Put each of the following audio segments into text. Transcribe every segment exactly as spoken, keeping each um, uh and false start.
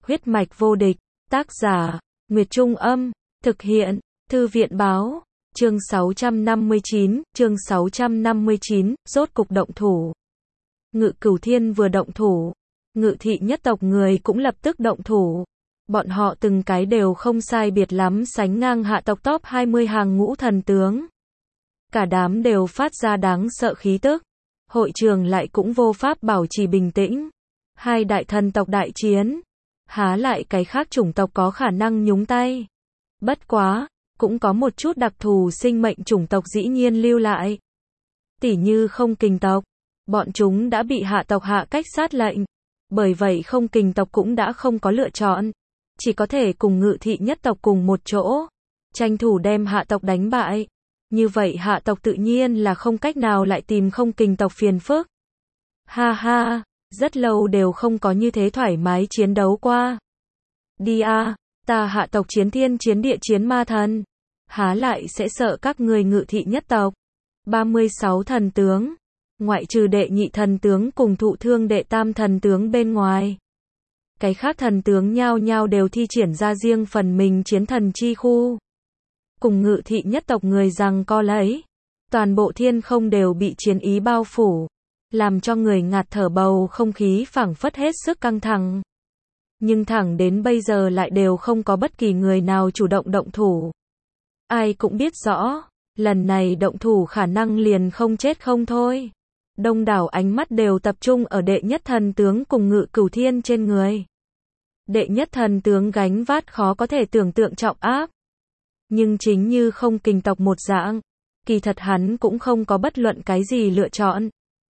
Huyết mạch vô địch, tác giả, Nguyệt Trung Âm, thực hiện, Thư viện Báo, chương sáu trăm năm mươi chín, chương sáu trăm năm mươi chín, rốt cục động thủ. Ngự Cửu Thiên vừa động thủ, Ngự thị nhất tộc người cũng lập tức động thủ. Bọn họ từng cái đều không sai biệt lắm sánh ngang hạ tộc top hai mươi hàng ngũ thần tướng. Cả đám đều phát ra đáng sợ khí tức. Hội trường lại cũng vô pháp bảo trì bình tĩnh. Hai đại thần tộc đại chiến. Há lại cái khác chủng tộc có khả năng nhúng tay. Bất quá, cũng có một chút đặc thù sinh mệnh chủng tộc dĩ nhiên lưu lại. Tỉ như Không Kình tộc. Bọn chúng đã bị hạ tộc hạ cách sát lệnh. Bởi vậy Không Kình tộc cũng đã không có lựa chọn. Chỉ có thể cùng Ngự thị nhất tộc cùng một chỗ. Tranh thủ đem hạ tộc đánh bại. Như vậy hạ tộc tự nhiên là không cách nào lại tìm Không Kình tộc phiền phức. Ha ha, rất lâu đều không có như thế thoải mái chiến đấu qua. Đi a, ta hạ tộc chiến thiên chiến địa chiến ma thần. Há lại sẽ sợ các người Ngự thị nhất tộc. ba mươi sáu thần tướng. Ngoại trừ đệ nhị thần tướng cùng thụ thương đệ tam thần tướng bên ngoài. Cái khác thần tướng nhao nhao đều thi triển ra riêng phần mình chiến thần chi khu. Cùng Ngự thị nhất tộc người rằng co lấy. Toàn bộ thiên không đều bị chiến ý bao phủ. Làm cho người ngạt thở bầu không khí phảng phất hết sức căng thẳng. Nhưng thẳng đến bây giờ lại đều không có bất kỳ người nào chủ động động thủ. Ai cũng biết rõ, lần này động thủ khả năng liền không chết không thôi. Đông đảo ánh mắt đều tập trung ở đệ nhất thần tướng cùng Ngự Cửu Thiên trên người. Đệ nhất thần tướng gánh vác khó có thể tưởng tượng trọng áp. Nhưng chính như Không Kình tộc một dạng, kỳ thật hắn cũng không có bất luận cái gì lựa chọn.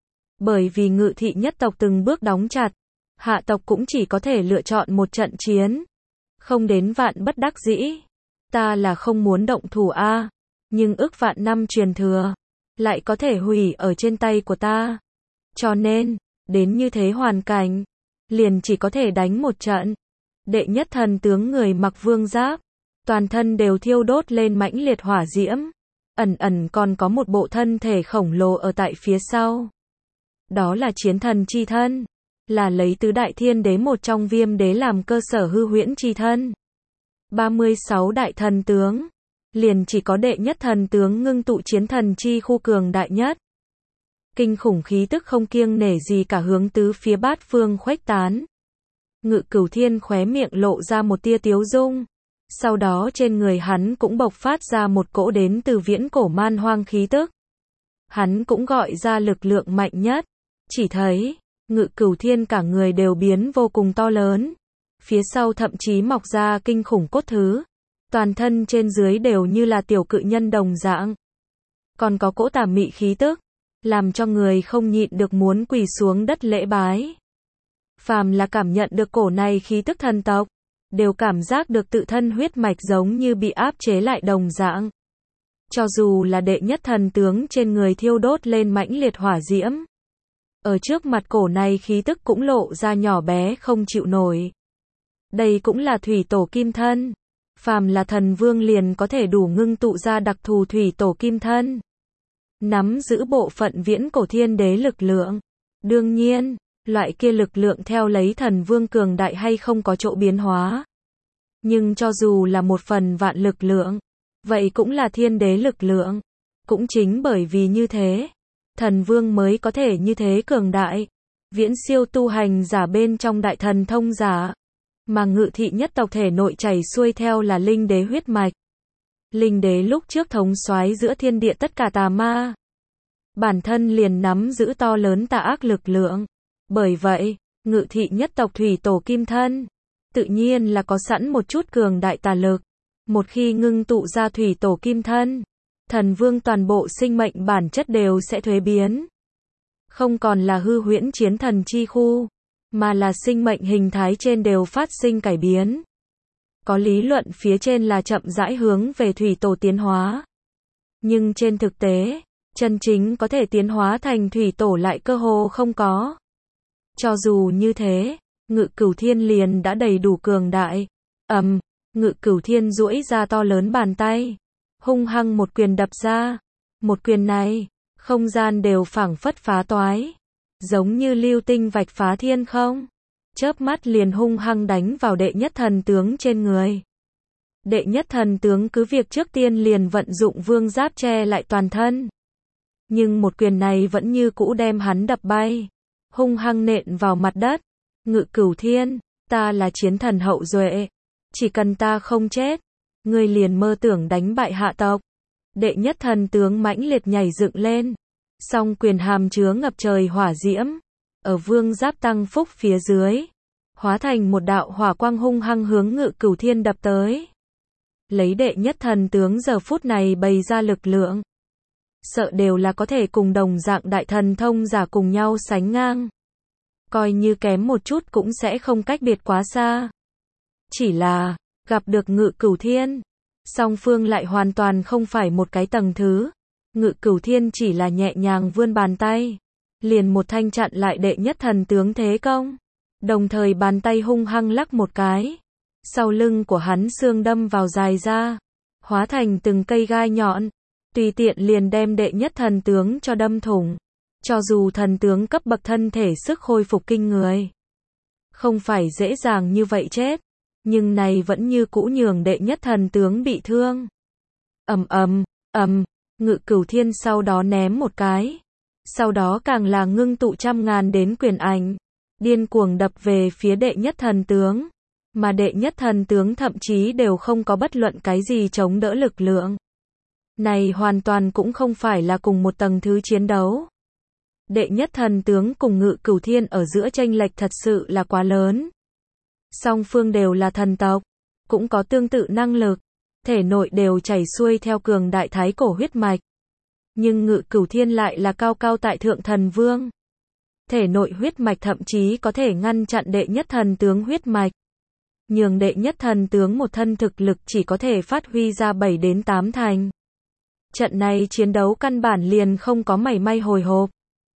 Bởi vì Ngự thị nhất tộc từng bước đóng chặt, hạ tộc cũng chỉ có thể lựa chọn một trận chiến. Không đến vạn bất đắc dĩ. Ta là không muốn động thủ a, nhưng ức vạn năm truyền thừa lại có thể hủy ở trên tay của ta. Cho nên, đến như thế hoàn cảnh, liền chỉ có thể đánh một trận. Đệ nhất thần tướng người mặc vương giáp, toàn thân đều thiêu đốt lên mãnh liệt hỏa diễm, ẩn ẩn còn có một bộ thân thể khổng lồ ở tại phía sau. Đó là chiến thần chi thân, là lấy tứ đại thiên đế một trong Viêm đế làm cơ sở hư huyễn chi thân. ba mươi sáu đại thần tướng, liền chỉ có đệ nhất thần tướng ngưng tụ chiến thần chi khu cường đại nhất. Kinh khủng khí tức không kiêng nể gì cả hướng tứ phía bát phương khuếch tán. Ngự Cửu Thiên khóe miệng lộ ra một tia tiếu dung. Sau đó trên người hắn cũng bộc phát ra một cỗ đến từ viễn cổ man hoang khí tức. Hắn cũng gọi ra lực lượng mạnh nhất. Chỉ thấy, Ngự Cửu Thiên cả người đều biến vô cùng to lớn. Phía sau thậm chí mọc ra kinh khủng cốt thứ. Toàn thân trên dưới đều như là tiểu cự nhân đồng dạng. Còn có cỗ tà mị khí tức, làm cho người không nhịn được muốn quỳ xuống đất lễ bái. Phàm là cảm nhận được cổ này khí tức thần tộc, đều cảm giác được tự thân huyết mạch giống như bị áp chế lại đồng dạng. Cho dù là đệ nhất thần tướng trên người thiêu đốt lên mãnh liệt hỏa diễm. Ở trước mặt cổ này khí tức cũng lộ ra nhỏ bé không chịu nổi. Đây cũng là thủy tổ kim thân. Phàm là thần vương liền có thể đủ ngưng tụ ra đặc thù thủy tổ kim thân. Nắm giữ bộ phận viễn cổ thiên đế lực lượng. Đương nhiên, loại kia lực lượng theo lấy thần vương cường đại hay không có chỗ biến hóa. Nhưng cho dù là một phần vạn lực lượng, vậy cũng là thiên đế lực lượng. Cũng chính bởi vì như thế, thần vương mới có thể như thế cường đại. Viễn siêu tu hành giả bên trong đại thần thông giả. Mà Ngự thị nhất tộc thể nội chảy xuôi theo là linh đế huyết mạch. Linh đế lúc trước thống soái giữa thiên địa tất cả tà ma. Bản thân liền nắm giữ to lớn tà ác lực lượng. Bởi vậy, Ngự thị nhất tộc thủy tổ kim thân, tự nhiên là có sẵn một chút cường đại tà lực. Một khi ngưng tụ ra thủy tổ kim thân, thần vương toàn bộ sinh mệnh bản chất đều sẽ thuế biến. Không còn là hư huyễn chiến thần chi khu, mà là sinh mệnh hình thái trên đều phát sinh cải biến. Có lý luận phía trên là chậm rãi hướng về thủy tổ tiến hóa. Nhưng trên thực tế, chân chính có thể tiến hóa thành thủy tổ lại cơ hồ không có. Cho dù như thế, Ngự Cửu Thiên liền đã đầy đủ cường đại. Ầm, um, Ngự Cửu Thiên duỗi ra to lớn bàn tay, hung hăng một quyền đập ra. Một quyền này, không gian đều phảng phất phá toái, giống như lưu tinh vạch phá thiên không. chớp mắt liền hung hăng đánh vào đệ nhất thần tướng trên người. Đệ nhất thần tướng cứ việc trước tiên liền vận dụng vương giáp che lại toàn thân. Nhưng một quyền này vẫn như cũ đem hắn đập bay, hung hăng nện vào mặt đất. Ngự Cửu Thiên, ta là chiến thần hậu duệ, chỉ cần ta không chết, ngươi liền mơ tưởng đánh bại hạ tộc. Đệ nhất thần tướng mãnh liệt nhảy dựng lên, song quyền hàm chứa ngập trời hỏa diễm, ở vương giáp tăng phúc phía dưới, hóa thành một đạo hỏa quang hung hăng hướng Ngự Cửu Thiên đập tới. Lấy đệ nhất thần tướng giờ phút này bày ra lực lượng, sợ đều là có thể cùng đồng dạng đại thần thông giả cùng nhau sánh ngang. Coi như kém một chút cũng sẽ không cách biệt quá xa. Chỉ là, gặp được Ngự Cửu Thiên, song phương lại hoàn toàn không phải một cái tầng thứ. Ngự Cửu Thiên chỉ là nhẹ nhàng vươn bàn tay, liền một thanh chặn lại đệ nhất thần tướng thế công. Đồng thời bàn tay hung hăng lắc một cái, sau lưng của hắn xương đâm vào dài ra, hóa thành từng cây gai nhọn, tùy tiện liền đem đệ nhất thần tướng cho đâm thủng. Cho dù thần tướng cấp bậc thân thể sức hồi phục kinh người, không phải dễ dàng như vậy chết, nhưng này vẫn như cũ nhường đệ nhất thần tướng bị thương. Ầm ầm, ầm, Ngự Cửu Thiên sau đó ném một cái, sau đó càng là ngưng tụ trăm ngàn đến quyền ảnh, điên cuồng đập về phía đệ nhất thần tướng, mà đệ nhất thần tướng thậm chí đều không có bất luận cái gì chống đỡ lực lượng. Này hoàn toàn cũng không phải là cùng một tầng thứ chiến đấu. Đệ nhất thần tướng cùng Ngự Cửu Thiên ở giữa chênh lệch thật sự là quá lớn. Song phương đều là thần tộc, cũng có tương tự năng lực, thể nội đều chảy xuôi theo cường đại thái cổ huyết mạch. Nhưng Ngự Cửu Thiên lại là cao cao tại thượng thần vương. Thể nội huyết mạch thậm chí có thể ngăn chặn đệ nhất thần tướng huyết mạch, nhường đệ nhất thần tướng một thân thực lực chỉ có thể phát huy ra bảy đến tám thành. Trận này chiến đấu căn bản liền không có mảy may hồi hộp.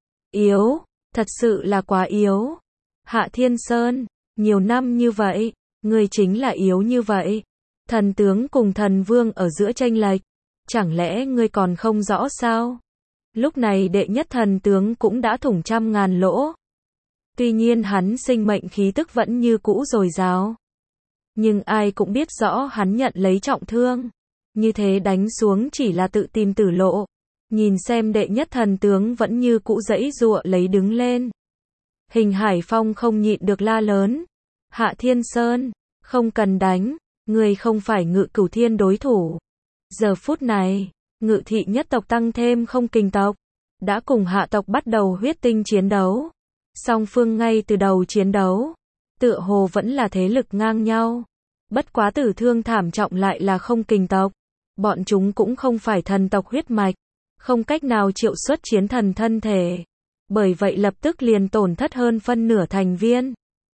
Yếu, thật sự là quá yếu. Hạ Thiên Sơn, nhiều năm như vậy, ngươi chính là yếu như vậy. Thần tướng cùng thần vương ở giữa chênh lệch, chẳng lẽ ngươi còn không rõ sao? Lúc này đệ nhất thần tướng cũng đã thủng trăm ngàn lỗ. Tuy nhiên hắn sinh mệnh khí tức vẫn như cũ dồi dào. Nhưng ai cũng biết rõ hắn nhận lấy trọng thương. Như thế đánh xuống chỉ là tự tìm tử lộ. Nhìn xem đệ nhất thần tướng vẫn như cũ giãy giụa lấy đứng lên. Hình Hải Phong không nhịn được la lớn. Hạ Thiên Sơn, không cần đánh, ngươi không phải Ngự Cửu Thiên đối thủ. Giờ phút này, Ngự thị nhất tộc tăng thêm không kình tộc, đã cùng hạ tộc bắt đầu huyết tinh chiến đấu. Song phương ngay từ đầu chiến đấu, tựa hồ vẫn là thế lực ngang nhau. Bất quá tử thương thảm trọng lại là không kình tộc. Bọn chúng cũng không phải thần tộc huyết mạch, không cách nào triệu xuất chiến thần thân thể. Bởi vậy lập tức liền tổn thất hơn phân nửa thành viên.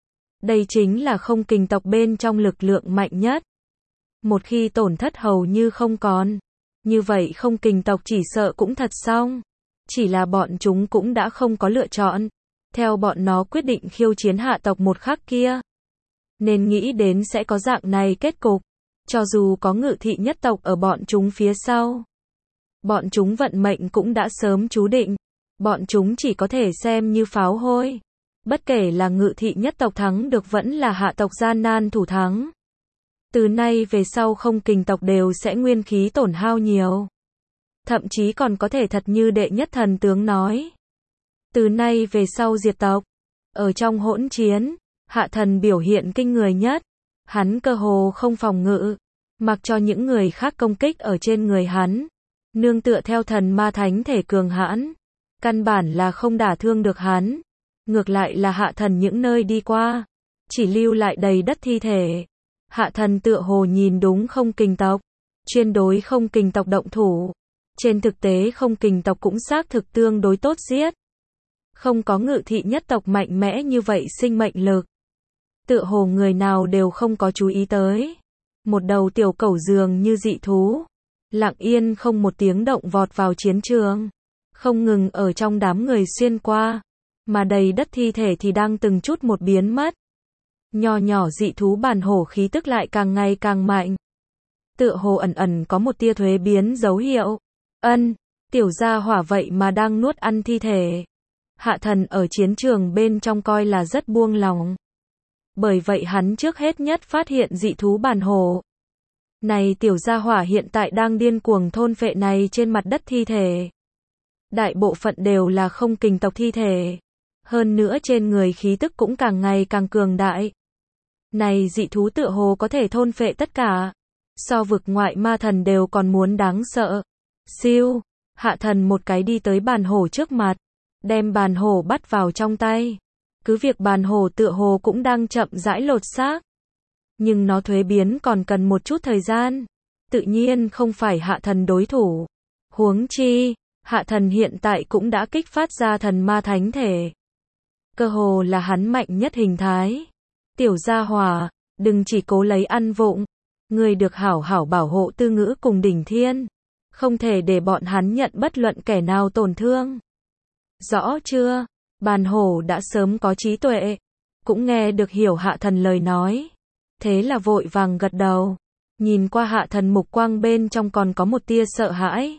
Đây chính là không kình tộc bên trong lực lượng mạnh nhất. Một khi tổn thất hầu như không còn, như vậy không kình tộc chỉ sợ cũng thật xong. Chỉ là bọn chúng cũng đã không có lựa chọn. Theo bọn nó quyết định khiêu chiến hạ tộc một khắc kia, nên nghĩ đến sẽ có dạng này kết cục. Cho dù có Ngự thị nhất tộc ở bọn chúng phía sau, bọn chúng vận mệnh cũng đã sớm chú định. Bọn chúng chỉ có thể xem như pháo hôi. Bất kể là Ngự thị nhất tộc thắng được vẫn là hạ tộc gian nan thủ thắng. Từ nay về sau không kình tộc đều sẽ nguyên khí tổn hao nhiều. Thậm chí còn có thể thật như đệ nhất thần tướng nói. Từ nay về sau diệt tộc. Ở trong hỗn chiến, hạ thần biểu hiện kinh người nhất. Hắn cơ hồ không phòng ngự, mặc cho những người khác công kích ở trên người hắn. Nương tựa theo thần ma thánh thể cường hãn, căn bản là không đả thương được hắn. Ngược lại là hạ thần những nơi đi qua, chỉ lưu lại đầy đất thi thể. Hạ thần tựa hồ nhìn đúng không kình tộc, chuyên đối không kình tộc động thủ. Trên thực tế không kình tộc cũng xác thực tương đối tốt giết. Không có Ngự thị nhất tộc mạnh mẽ như vậy sinh mệnh lực. Tựa hồ người nào đều không có chú ý tới. Một đầu tiểu cẩu dường như dị thú, lặng yên không một tiếng động vọt vào chiến trường, không ngừng ở trong đám người xuyên qua, mà đầy đất thi thể thì đang từng chút một biến mất. Nho nhỏ dị thú bản hổ khí tức lại càng ngày càng mạnh. Tựa hồ ẩn ẩn có một tia thuế biến dấu hiệu. Ân, tiểu gia hỏa vậy mà đang nuốt ăn thi thể. Hạ thần ở chiến trường bên trong coi là rất buông lòng. bởi vậy hắn trước hết nhất phát hiện dị thú bản hổ. Này tiểu gia hỏa hiện tại đang điên cuồng thôn phệ này trên mặt đất thi thể. Đại bộ phận đều là không kình tộc thi thể. Hơn nữa trên người khí tức cũng càng ngày càng cường đại. Này dị thú tựa hồ có thể thôn phệ tất cả. So vực ngoại ma thần đều còn muốn đáng sợ. Siêu, Hạ Thần một cái đi tới bàn hổ trước mặt, đem bàn hổ bắt vào trong tay. Cứ việc bàn hổ tựa hồ cũng đang chậm rãi lột xác. Nhưng nó thuế biến còn cần một chút thời gian. Tự nhiên không phải Hạ Thần đối thủ. Huống chi, Hạ Thần hiện tại cũng đã kích phát ra thần ma thánh thể. Cơ hồ là hắn mạnh nhất hình thái. Tiểu gia hỏa, đừng chỉ cố lấy ăn vụng. Người được hảo hảo bảo hộ Tư Ngữ cùng Đỉnh Thiên. Không thể để bọn hắn nhận bất luận kẻ nào tổn thương. Rõ chưa? Bàn hổ đã sớm có trí tuệ. Cũng nghe được hiểu Hạ Thần lời nói. Thế là vội vàng gật đầu. Nhìn qua Hạ Thần mục quang bên trong còn có một tia sợ hãi.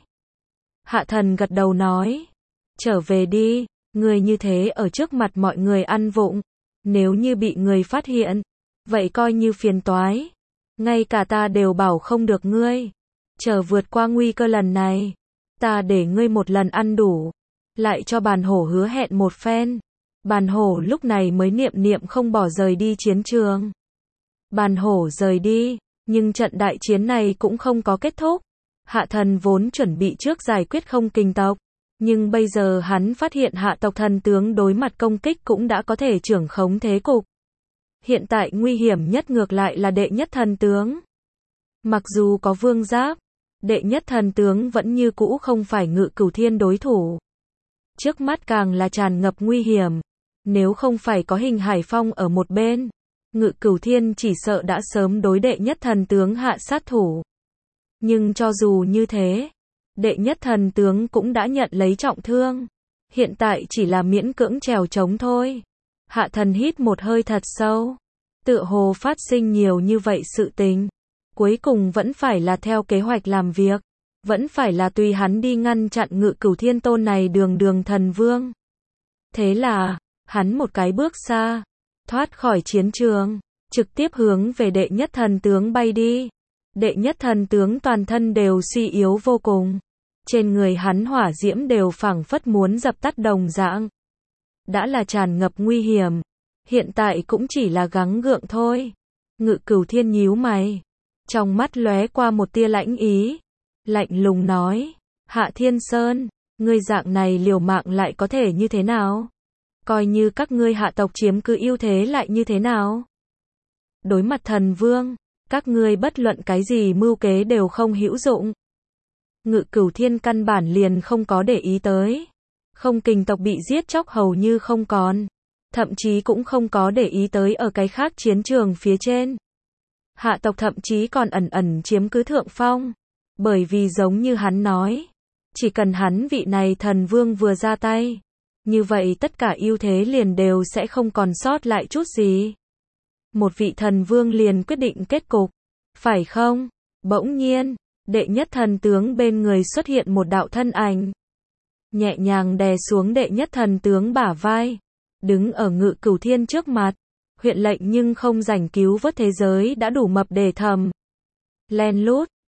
Hạ Thần gật đầu nói. Trở về đi, người như thế ở trước mặt mọi người ăn vụng. Nếu như bị người phát hiện, vậy coi như phiền toái. Ngay cả ta đều bảo không được ngươi. Chờ vượt qua nguy cơ lần này, ta để ngươi một lần ăn đủ. Lại cho bàn hổ hứa hẹn một phen. Bàn hổ lúc này mới niệm niệm không bỏ rời đi chiến trường. Bàn hổ rời đi, nhưng trận đại chiến này cũng không có kết thúc. Hạ Thần vốn chuẩn bị trước giải quyết không kình tộc. Nhưng bây giờ hắn phát hiện hạ tộc thần tướng đối mặt công kích cũng đã có thể trưởng khống thế cục. Hiện tại nguy hiểm nhất ngược lại là đệ nhất thần tướng. Mặc dù có vương giáp, đệ nhất thần tướng vẫn như cũ không phải Ngự Cửu Thiên đối thủ. Trước mắt càng là tràn ngập nguy hiểm. Nếu không phải có Hình Hải Phong ở một bên, Ngự Cửu Thiên chỉ sợ đã sớm đối đệ nhất thần tướng hạ sát thủ. Nhưng cho dù như thế, đệ nhất thần tướng cũng đã nhận lấy trọng thương. Hiện tại chỉ là miễn cưỡng trèo trống thôi. Hạ Thần hít một hơi thật sâu. Tựa hồ phát sinh nhiều như vậy sự tình. Cuối cùng vẫn phải là theo kế hoạch làm việc. Vẫn phải là tùy hắn đi ngăn chặn Ngự Cửu Thiên tôn này đường đường thần vương. Thế là, hắn một cái bước xa, thoát khỏi chiến trường, trực tiếp hướng về đệ nhất thần tướng bay đi. Đệ nhất thần tướng toàn thân đều suy yếu vô cùng. Trên người hắn hỏa diễm đều phảng phất muốn dập tắt đồng dạng. Đã là tràn ngập nguy hiểm. Hiện tại cũng chỉ là gắng gượng thôi. Ngự Cửu Thiên nhíu mày. Trong mắt lóe qua một tia lãnh ý. Lạnh lùng nói. Hạ Thiên Sơn, ngươi dạng này liều mạng lại có thể như thế nào? Coi như các ngươi hạ tộc chiếm cứ ưu thế lại như thế nào? Đối mặt thần vương, các ngươi bất luận cái gì mưu kế đều không hữu dụng. Ngự Cửu Thiên căn bản liền không có để ý tới. Không kình tộc bị giết chóc hầu như không còn. Thậm chí cũng không có để ý tới ở cái khác chiến trường phía trên. Hạ tộc thậm chí còn ẩn ẩn chiếm cứ thượng phong. Bởi vì giống như hắn nói, chỉ cần hắn vị này thần vương vừa ra tay, như vậy tất cả ưu thế liền đều sẽ không còn sót lại chút gì. Một vị thần vương liền quyết định kết cục, phải không? Bỗng nhiên, đệ nhất thần tướng bên người xuất hiện một đạo thân ảnh. Nhẹ nhàng đè xuống đệ nhất thần tướng bả vai, đứng ở Ngự Cửu Thiên trước mặt. Huyện lệnh nhưng không rảnh cứu vớt thế giới đã đủ mập để thầm. Len lút,